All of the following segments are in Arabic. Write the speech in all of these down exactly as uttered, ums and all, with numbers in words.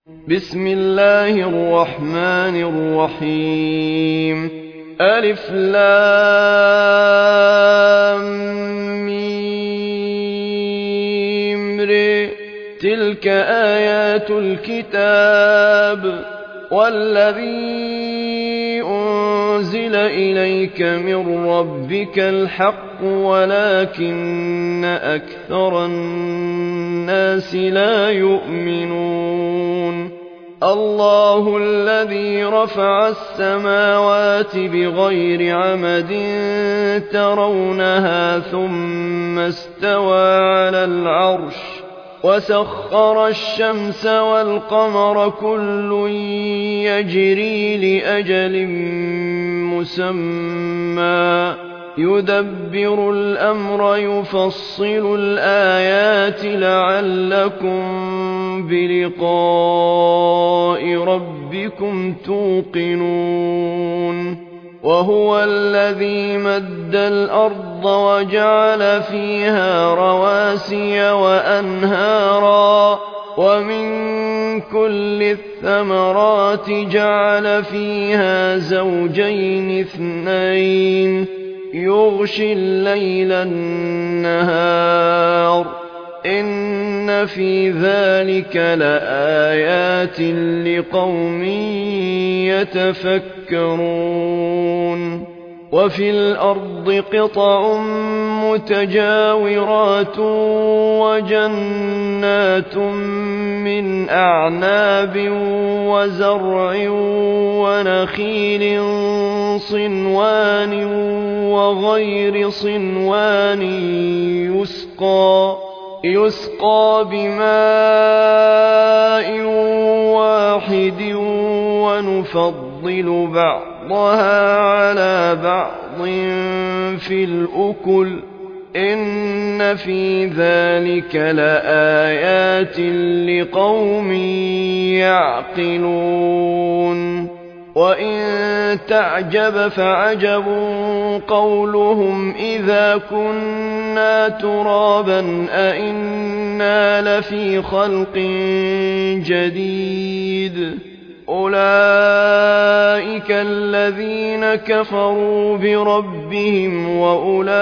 بسم الله الرحمن الرحيم ألف لام ميم ر تلك آيات الكتاب والذي أنزل إليك من ربك الحق ولكن أكثر الناس لا يؤمنون الله الذي رفع السماوات بغير عمد ترونها ثم استوى على العرش وسخر الشمس والقمر كل يجري لأجل مسمى يدبر الأمر يفصل الآيات لعلكم بلقاء ربكم توقنون وهو الذي مد الأرض وجعل فيها رواسي وأنهارا ومن كل الثمرات جعل فيها زوجين اثنين يغشي الليل النهار إن في ذلك لآيات لقوم يتفكرون وفي الأرض قطع متجاورات وجنات من أعناب وزرع ونخيل صنوان وغير صنوان يسقى يسقى بماء واحد ونفضل بعضها على بعض في الأكل إن في ذلك لآيات لقوم يعقلون وإن تعجب فعجب قولهم إذا كنا ترابا أئنا لفي خلق جديد أولئك الذين كفروا بربهم وأولئك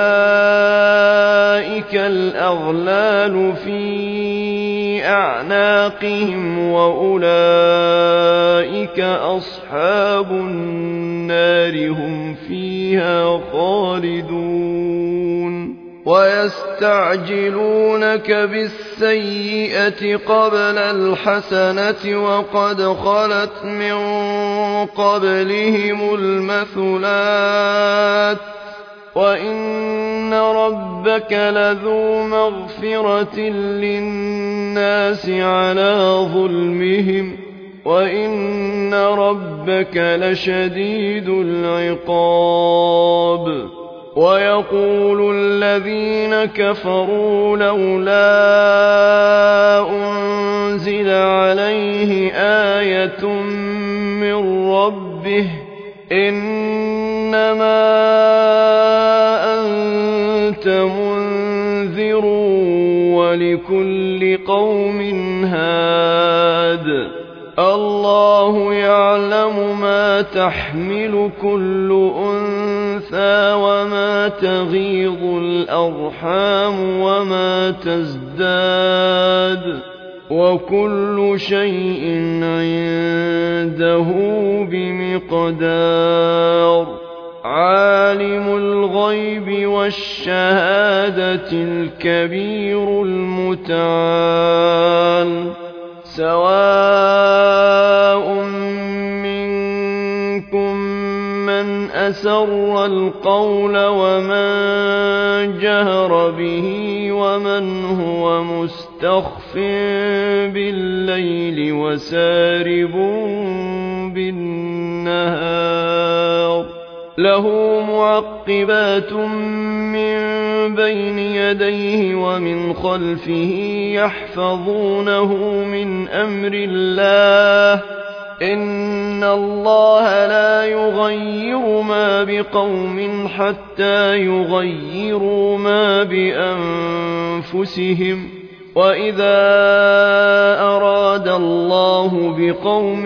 الأغلال في أعناقهم وأولئك أصحاب النار هم فيها خالدون ويستعجلونك بالسيئة قبل الحسنة وقد خلت من قبلهم المثلات وإن ربك لذو مغفرة للناس على ظلمهم وإن ربك لشديد العقاب ويقول الذين كفروا لولا أنزل عليه آية من ربه إنما أنت منذر ولكل قوم هاد الله يعلم ما تحمل كل أنثى وما تغيض الأرحام وما تزداد وكل شيء عنده بمقدار عالم الغيب والشهادة الكبير المتعال سواء منكم من أسر القول ومن جهر به ومن هو مستخف بالليل وسارب بالنهار له معقبات من بين يديه ومن خلفه يحفظونه من أمر الله إن الله لا يغير ما بقوم حتى يغيروا ما بأنفسهم وإذا أراد الله بقوم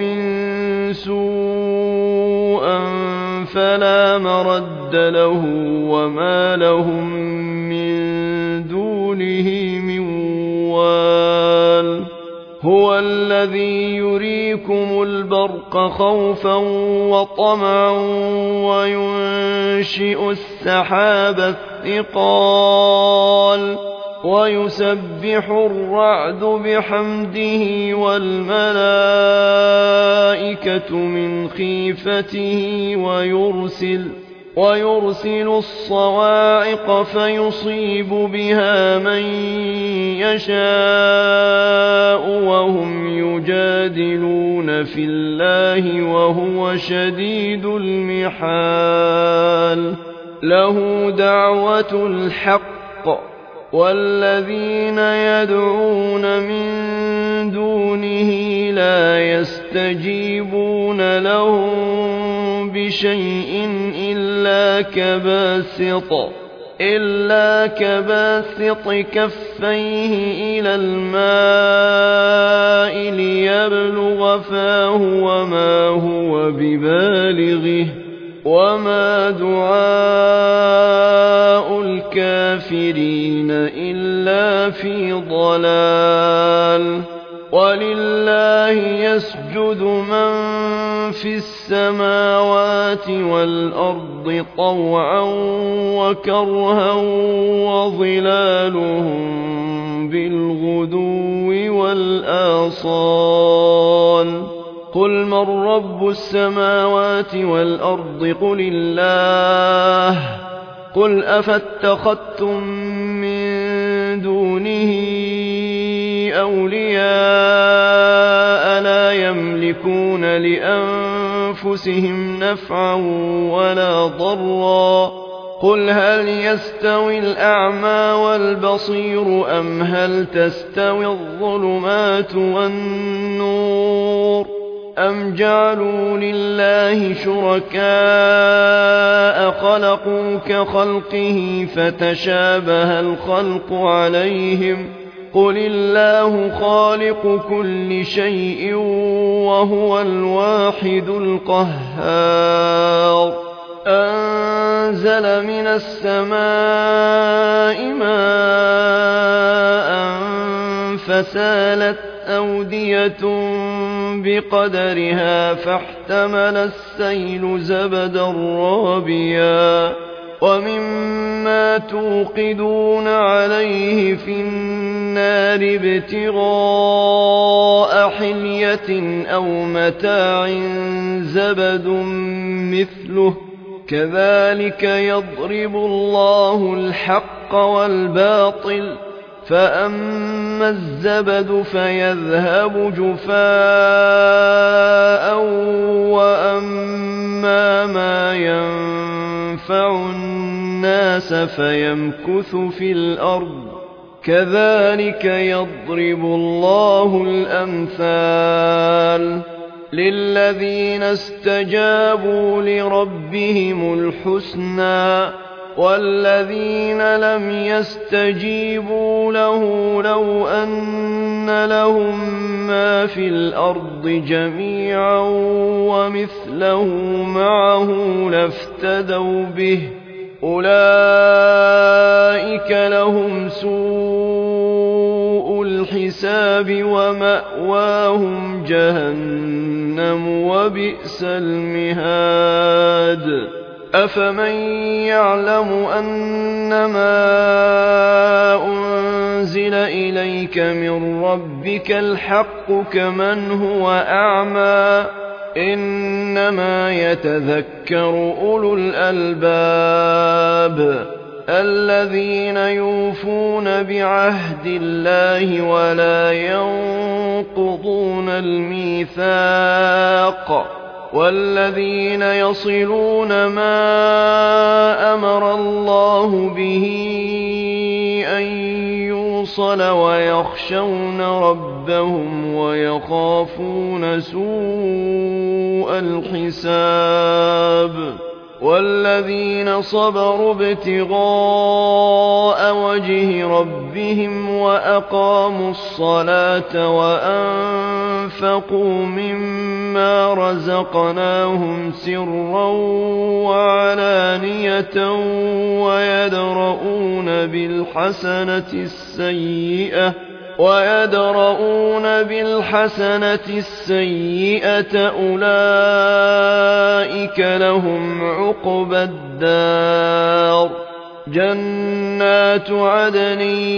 سوءا فلا مرد له وما لهم من دونه من وال هو الذي يريكم البرق خوفا وطمعا وينشئ السحاب الثقال ويسبح الرعد بحمده والملائكة من خيفته ويرسل ويرسل الصواعق فيصيب بها من يشاء وهم يجادلون في الله وهو شديد المحال له دعوة الحق والذين يدعون من دونه لا يستجيبون لهم بشيء إلا كباسط إلا كباسط كفيه إلى الماء ليبلغ فاه وما هو ببالغه وما دعاء الكافرين إلا في ضلال ولله يسجد من في السماوات والأرض طوعا وكرها وظلالهم بالغدو والآصال قل من رب السماوات والأرض قل الله قل أفاتخذتم من دونه أولياء لا يملكون لأنفسهم نفعا ولا ضرا قل هل يستوي الأعمى والبصير أم هل تستوي الظلمات والنور أم جعلوا لله شركاء خلقوا كخلقه فتشابه الخلق عليهم قل الله خالق كل شيء وهو الواحد القهار أنزل من السماء ماء فسالت أودية بقدرها فاحتمل السيل زبدا رابيا ومما توقدون عليه في النار ابتغاء حلية أو متاع زبد مثله كذلك يضرب الله الحق والباطل فأما الزبد فيذهب جفاء وأما ما ينفع الناس فيمكث في الأرض كذلك يضرب الله الأمثال للذين استجابوا لربهم الحسنى والذين لم يستجيبوا له لو أن لهم ما في الأرض جميعا ومثله معه لافتدوا به أولئك لهم سوء الحساب ومأواهم جهنم وبئس المهاد أفمن يعلم أنما أنزل إليك من ربك الحق كمن هو أعمى إنما يتذكر أولو الألباب الذين يوفون بعهد الله ولا ينقضون الميثاق والذين يصلون ما أمر الله به أن يوصل ويخشون ربهم ويخافون سوء الحساب والذين صبروا ابتغاء وجه ربهم وأقاموا الصلاة وأنفقوا مما رزقناهم سرا وعلانية ويدرؤون بالحسنة السيئة ويدرؤون بالحسنة السيئة أولئك لهم عقبى الدار جنات عدن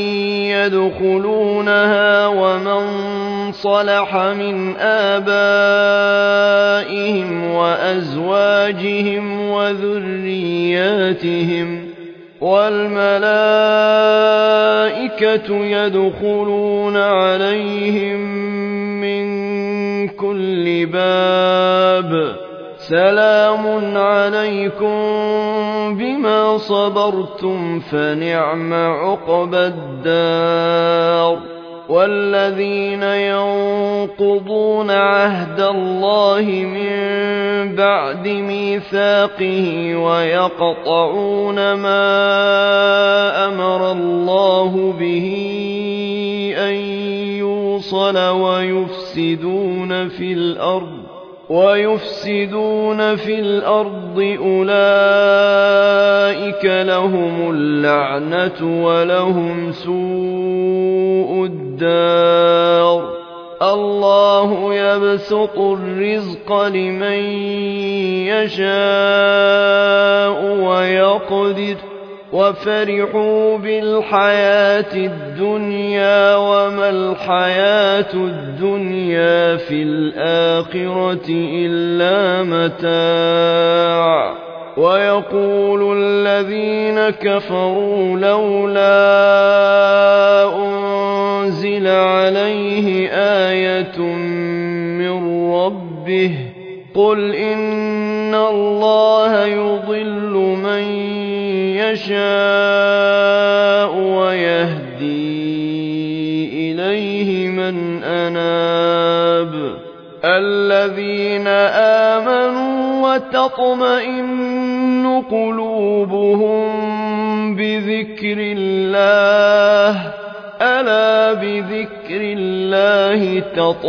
يدخلونها ومن صلح من آبائهم وأزواجهم وذرياتهم والملائكة يدخلون عليهم من كل باب سلام عليكم بما صبرتم فنعم عقبى الدار والذين ينقضون عهد الله من بعد ميثاقه ويقطعون ما أمر الله به أن يوصل ويفسدون في الأرض ويفسدون في الأرض أولئك لهم اللعنة ولهم سوء الدار الله يبسط الرزق لمن يشاء ويقدر وفرحوا بالحياة الدنيا وما الحياة الدنيا في الآخرة إلا متاع ويقول الذين كفروا لولا أنزل عليه آية من ربه قل إن الله يضل من يشاء ويهدي إليه من أناب الذين آمنوا وتطمئن قلوبهم بذكر الله ألا بذكر الله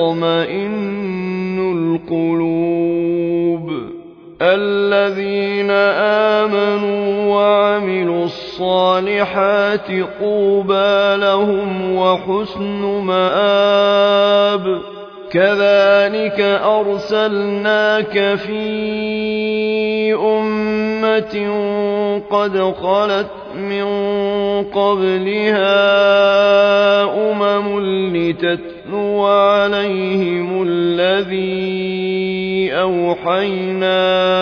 تطمئن القلوب الذين آمنوا وعملوا الصالحات طوبى لهم وحسن مآب كذلك أرسلناك في أمة قد خلت من قبلها أمم لتتلو عليهم الذي أوحينا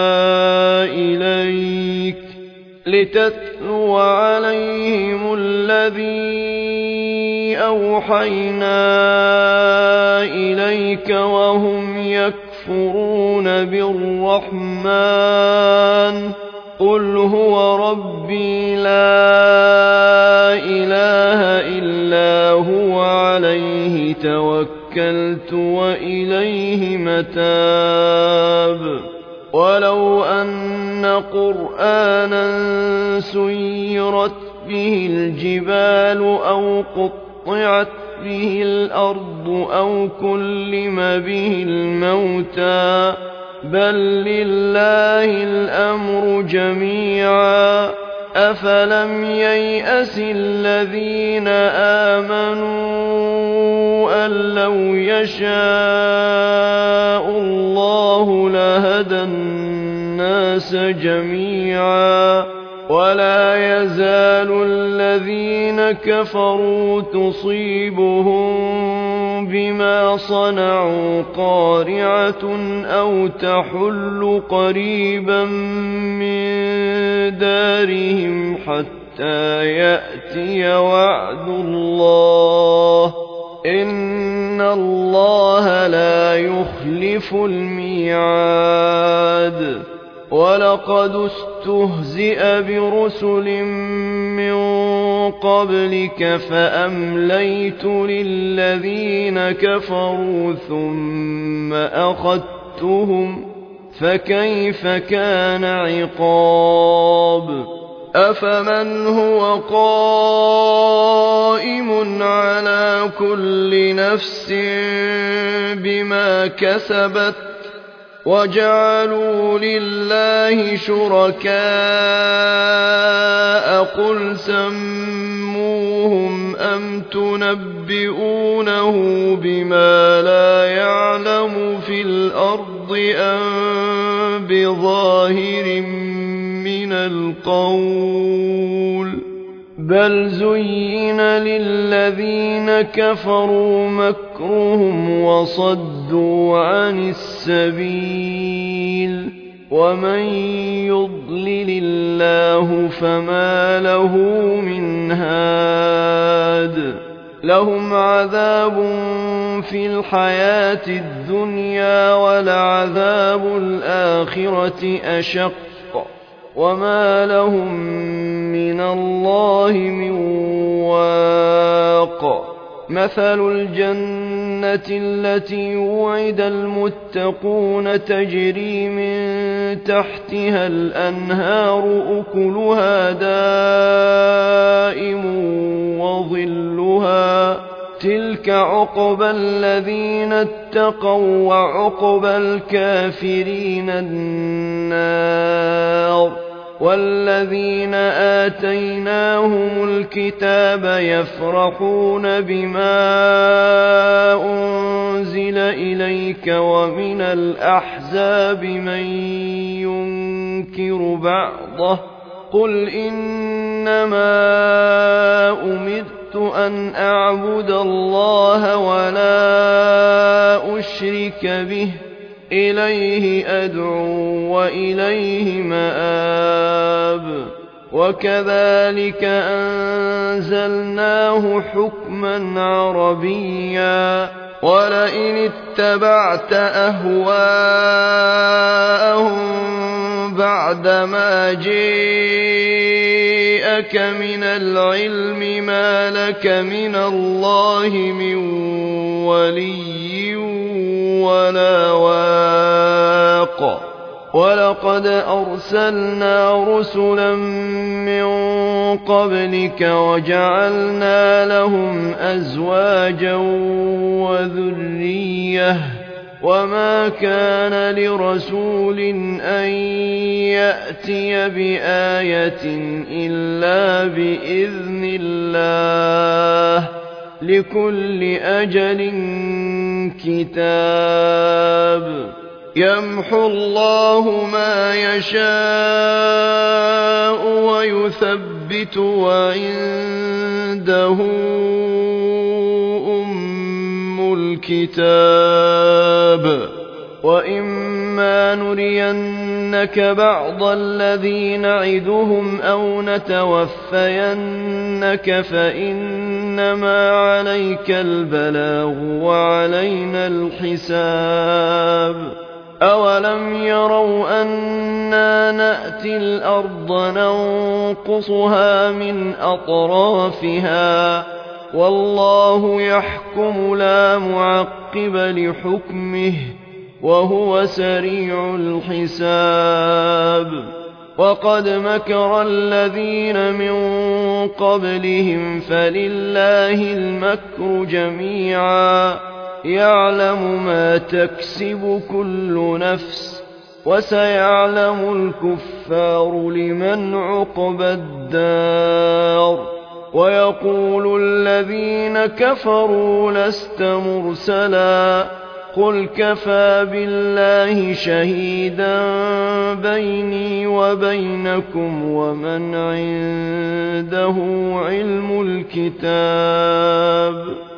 إليك لتتلو عليهم الذي أوحينا إليك وهم يكفرون بالرحمن قل هو ربي لا إله إلا هو عليه توكلت وإليه متاب ولو أن قرآنا سيرت به الجبال أو قطعت به الأرض أو كلم به الموتى بل لله الأمر جميعا أفلم ييأس الذين آمنوا أن لو يشاء الله لهدى الناس جميعا ولا يزال الذين كفروا تصيبهم بما صنعوا قارعة أو تحل قريبا من دارهم حتى يأتي وعد الله إن الله لا يخلف الميعاد ولقد استهزئ برسل من قبلك فأمليت للذين كفروا ثم أخذتهم فكيف كان عقاب أفمن هو قائم على كل نفس بما كسبت وجعلوا لله شركاء قل سموهم أم تنبئونه بما لا يعلم في الأرض أم بظاهر من القول بل زين للذين كفروا مكرهم وصدوا عن السبيل ومن يضلل الله فما له من هاد لهم عذاب في الحياة الدنيا ولعذاب الآخرة أشق وما لهم من الله من واق مثل الجنة التي وعد المتقون تجري من تحتها الأنهار أكلها دائم وظلها تلك عقبى الذين اتقوا وعقبى الكافرين النار والذين آتيناهم الكتاب يفرحون بما أنزل إليك ومن الأحزاب من ينكر بعضه قل إنما أمرت أن أعبد الله ولا أشرك به إليه أدعو وإليه مآب وكذلك أنزلناه حكما عربيا ولئن اتبعت أهواءهم بعدما جاءك من العلم ما لك من الله من ولي ولا واق ولقد أرسلنا رسلا من قبلك وجعلنا لهم أزواجا وذرية وما كان لرسول أن يأتي بآية إلا بإذن الله لكل أجل كتاب يمحو الله ما يشاء ويثبت وعنده أم الكتاب وإما نرينك بعض الذي نعدهم أو نتوفينك فإنما عليك البلاغ وعلينا الحساب أولم يروا أنا نأتي الأرض ننقصها من أطرافها والله يحكم لا معقب لحكمه وهو سريع الحساب وقد مكر الذين من قبلهم فلله المكر جميعا يعلم ما تكسب كل نفس وسيعلم الكفار لمن عقبى الدار ويقول الذين كفروا لست مرسلا قل كفى بالله شهيدا بيني وبينكم ومن عنده علم الكتاب